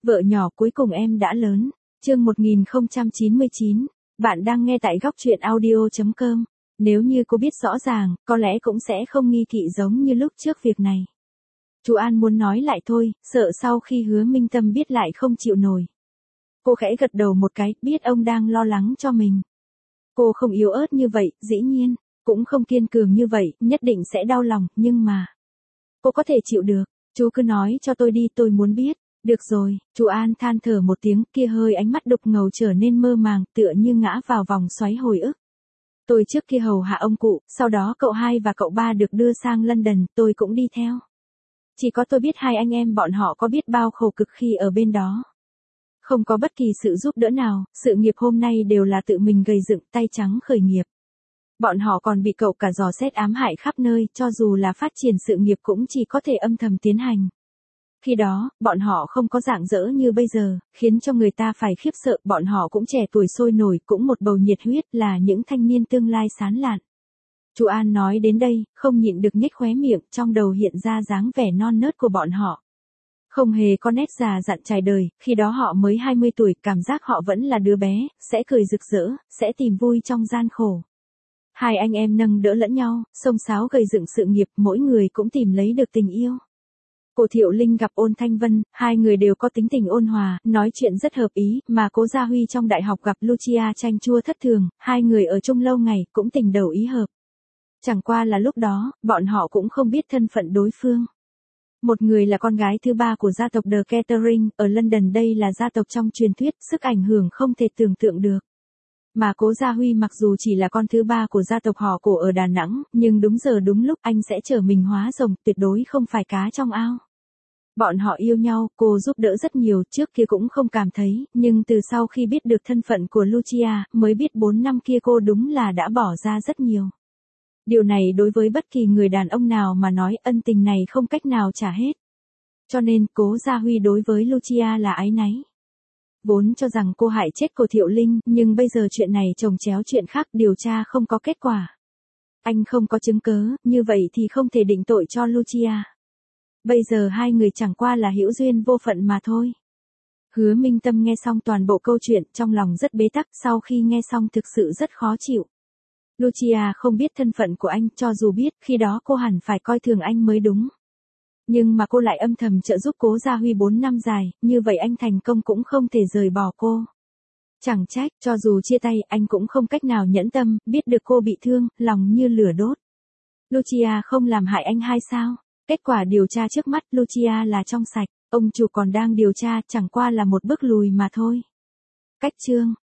Vợ nhỏ cuối cùng em đã lớn. Chương 1099. Bạn đang nghe tại góc truyện audio.com. Nếu như cô biết rõ ràng, có lẽ cũng sẽ không nghi kỵ giống như lúc trước việc này. Chú An muốn nói lại thôi, sợ sau khi Hứa Minh Tâm biết lại không chịu nổi. Cô khẽ gật đầu một cái, biết ông đang lo lắng cho mình. Cô không yếu ớt như vậy, dĩ nhiên, cũng không kiên cường như vậy, nhất định sẽ đau lòng, nhưng mà cô có thể chịu được. Chú cứ nói cho tôi đi, tôi muốn biết. Được rồi, chú An than thở một tiếng, kia hơi ánh mắt đục ngầu trở nên mơ màng, tựa như ngã vào vòng xoáy hồi ức. Tôi trước kia hầu hạ ông cụ, sau đó cậu hai và cậu ba được đưa sang London, tôi cũng đi theo. Chỉ có tôi biết hai anh em bọn họ có biết bao khổ cực khi ở bên đó. Không có bất kỳ sự giúp đỡ nào, sự nghiệp hôm nay đều là tự mình gầy dựng, tay trắng khởi nghiệp. Bọn họ còn bị cậu cả dò xét ám hại khắp nơi, cho dù là phát triển sự nghiệp cũng chỉ có thể âm thầm tiến hành. Khi đó, bọn họ không có rạng rỡ như bây giờ, khiến cho người ta phải khiếp sợ, bọn họ cũng trẻ tuổi sôi nổi, cũng một bầu nhiệt huyết, là những thanh niên tương lai sáng lạn. Chú An nói đến đây, không nhịn được nhếch khóe miệng, trong đầu hiện ra dáng vẻ non nớt của bọn họ. Không hề có nét già dặn trải đời, khi đó họ mới 20 tuổi, cảm giác họ vẫn là đứa bé, sẽ cười rực rỡ, sẽ tìm vui trong gian khổ. Hai anh em nâng đỡ lẫn nhau, xông xáo gầy dựng sự nghiệp, mỗi người cũng tìm lấy được tình yêu. Cô Thiệu Linh gặp Ôn Thanh Vân, hai người đều có tính tình ôn hòa, nói chuyện rất hợp ý, mà Cố Gia Huy trong đại học gặp Lucia chanh chua thất thường, hai người ở chung lâu ngày, cũng tình đầu ý hợp. Chẳng qua là lúc đó, bọn họ cũng không biết thân phận đối phương. Một người là con gái thứ ba của gia tộc The Catering, ở London đây là gia tộc trong truyền thuyết, sức ảnh hưởng không thể tưởng tượng được. Mà Cố Gia Huy mặc dù chỉ là con thứ ba của gia tộc họ Cổ ở Đà Nẵng, nhưng đúng giờ đúng lúc anh sẽ trở mình hóa rồng, tuyệt đối không phải cá trong ao. Bọn họ yêu nhau, cô giúp đỡ rất nhiều, trước kia cũng không cảm thấy, nhưng từ sau khi biết được thân phận của Lucia, mới biết 4 năm kia cô đúng là đã bỏ ra rất nhiều. Điều này đối với bất kỳ người đàn ông nào mà nói, ân tình này không cách nào trả hết. Cho nên, Cố Gia Huy đối với Lucia là áy náy. Vốn cho rằng cô hại chết cô Thiệu Linh, nhưng bây giờ chuyện này chồng chéo chuyện khác, điều tra không có kết quả. Anh không có chứng cớ, như vậy thì không thể định tội cho Lucia. Bây giờ hai người chẳng qua là hữu duyên vô phận mà thôi. Hứa Minh Tâm nghe xong toàn bộ câu chuyện, trong lòng rất bế tắc, sau khi nghe xong thực sự rất khó chịu. Lucia không biết thân phận của anh, cho dù biết, khi đó cô hẳn phải coi thường anh mới đúng. Nhưng mà cô lại âm thầm trợ giúp Cố Gia Huy 4 năm dài, như vậy anh thành công cũng không thể rời bỏ cô. Chẳng trách, cho dù chia tay, anh cũng không cách nào nhẫn tâm, biết được cô bị thương, lòng như lửa đốt. Lucia không làm hại anh hay sao? Kết quả điều tra trước mắt, Lucia là trong sạch, ông chủ còn đang điều tra, chẳng qua là một bước lùi mà thôi. Cách chương